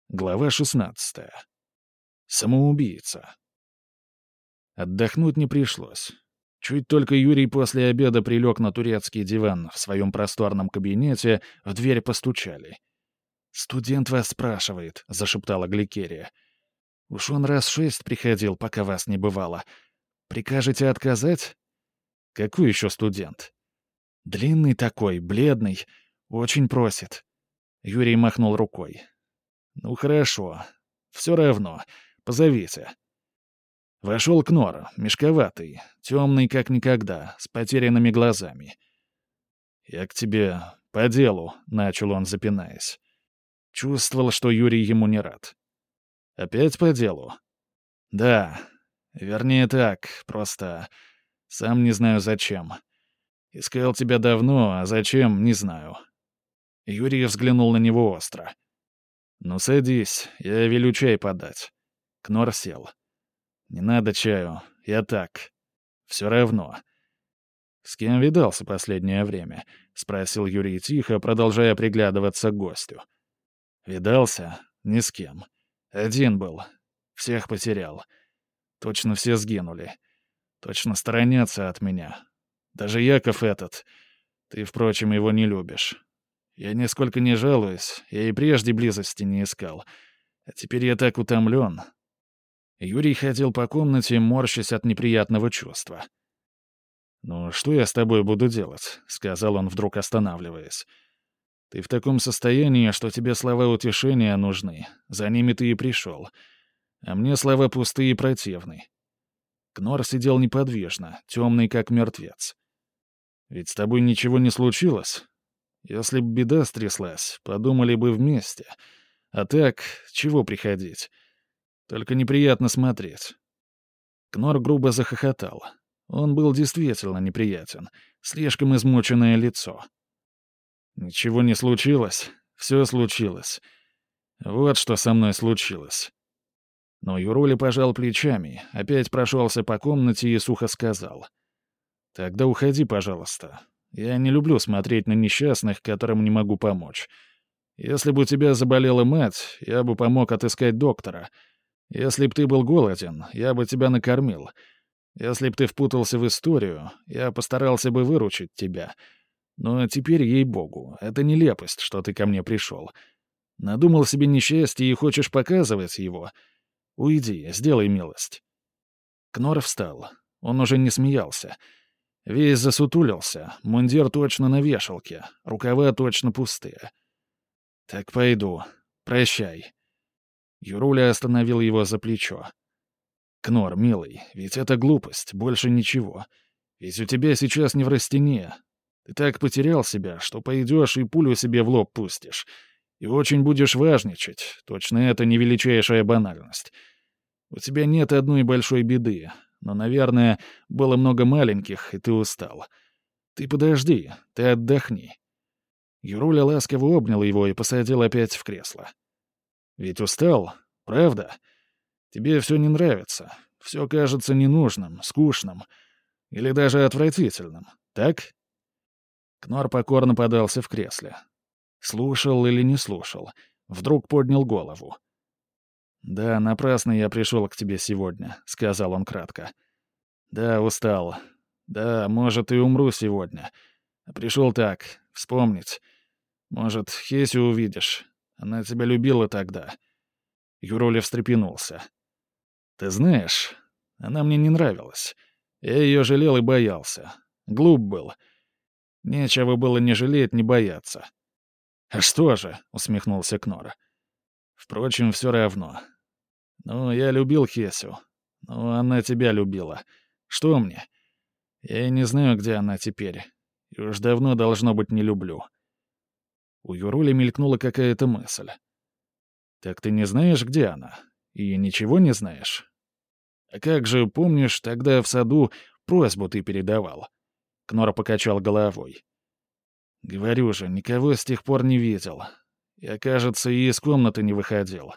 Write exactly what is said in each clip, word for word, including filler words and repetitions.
Глава шестнадцатая. Самоубийца. Отдохнуть не пришлось. Чуть только Юрий после обеда прилег на турецкий диван в своем просторном кабинете, в дверь постучали. «Студент вас спрашивает», — зашептала Гликерия. «Уж он раз шесть приходил, пока вас не бывало. Прикажете отказать?» «Какой еще студент?» «Длинный такой, бледный. Очень просит». Юрий махнул рукой. «Ну хорошо. Все равно. Позовите». Вошел Кнор, мешковатый, темный как никогда, с потерянными глазами. «Я к тебе по делу», — начал он, запинаясь. Чувствовал, что Юрий ему не рад. «Опять по делу?» «Да. Вернее так, просто... Сам не знаю зачем. Искал тебя давно, а зачем — не знаю». Юрий взглянул на него остро. «Ну, садись, я велю чай подать». Кнор сел. «Не надо чаю, я так. Все равно». «С кем видался последнее время?» — спросил Юрий тихо, продолжая приглядываться к гостю. «Видался? Ни с кем. Один был. Всех потерял. Точно все сгинули. Точно сторонятся от меня. Даже Яков этот. Ты, впрочем, его не любишь. Я нисколько не жалуюсь, я и прежде близости не искал. А теперь я так утомлен». Юрий ходил по комнате, морщась от неприятного чувства. «Ну, что я с тобой буду делать?» — сказал он, вдруг останавливаясь. «Ты в таком состоянии, что тебе слова утешения нужны. За ними ты и пришел. А мне слова пустые и противны». Кнор сидел неподвижно, темный как мертвец. «Ведь с тобой ничего не случилось? Если б беда стряслась, подумали бы вместе. А так, чего приходить? Только неприятно смотреть». Кнор грубо захохотал. Он был действительно неприятен. Слишком измученное лицо. «Ничего не случилось? Все случилось. Вот что со мной случилось». Но Юруля пожал плечами, опять прошелся по комнате и сухо сказал. «Тогда уходи, пожалуйста. Я не люблю смотреть на несчастных, которым не могу помочь. Если бы у тебя заболела мать, я бы помог отыскать доктора. Если б ты был голоден, я бы тебя накормил. Если б ты впутался в историю, я постарался бы выручить тебя. Но теперь, ей-богу, это нелепость, что ты ко мне пришел. Надумал себе несчастье и хочешь показывать его? Уйди, сделай милость». Кнор встал. Он уже не смеялся. Весь засутулился, мундир точно на вешалке, рукава точно пустые. «Так пойду. Прощай». Юруля остановил его за плечо. «Кнор, милый, ведь это глупость, больше ничего. Ведь у тебя сейчас не в неврастения. Ты так потерял себя, что пойдешь и пулю себе в лоб пустишь. И очень будешь важничать. Точно это не величайшая банальность. У тебя нет одной большой беды, но, наверное, было много маленьких, и ты устал. Ты подожди, ты отдохни». Юруля ласково обнял его и посадил опять в кресло. «Ведь устал, правда? Тебе все не нравится, все кажется ненужным, скучным или даже отвратительным, так?» Кнор покорно подался в кресле. Слушал или не слушал, вдруг поднял голову. «Да, напрасно я пришел к тебе сегодня», — сказал он кратко. «Да, устал. Да, может, и умру сегодня. Пришел так, вспомнить. Может, Хесю увидишь. Она тебя любила тогда». Юруля встрепенулся. «Ты знаешь, она мне не нравилась. Я ее жалел и боялся. Глуп был. Нечего было ни жалеть, ни бояться». «А что же?» — усмехнулся Кнор. «Впрочем, все равно. Ну, я любил Хесю. Ну, она тебя любила. Что мне? Я и не знаю, где она теперь. И уж давно, должно быть, не люблю». У Юрули мелькнула какая-то мысль. «Так ты не знаешь, где она? И ничего не знаешь? А как же, помнишь, тогда в саду просьбу ты передавал?» Кнор покачал головой. «Говорю же, никого с тех пор не видел. Я, кажется, и из комнаты не выходил».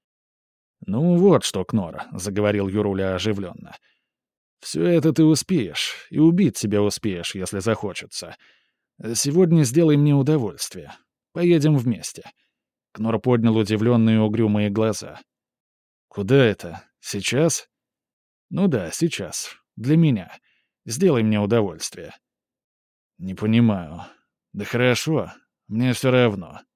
«Ну вот что, Кнор», — заговорил Юруля оживленно. «Все это ты успеешь, и убить себя успеешь, если захочется. Сегодня сделай мне удовольствие. Поедем вместе. Кнор поднял удивленные угрюмые глаза. «Куда это? Сейчас?» «Ну да, сейчас. Для меня. Сделай мне удовольствие». «Не понимаю. Да хорошо. Мне все равно.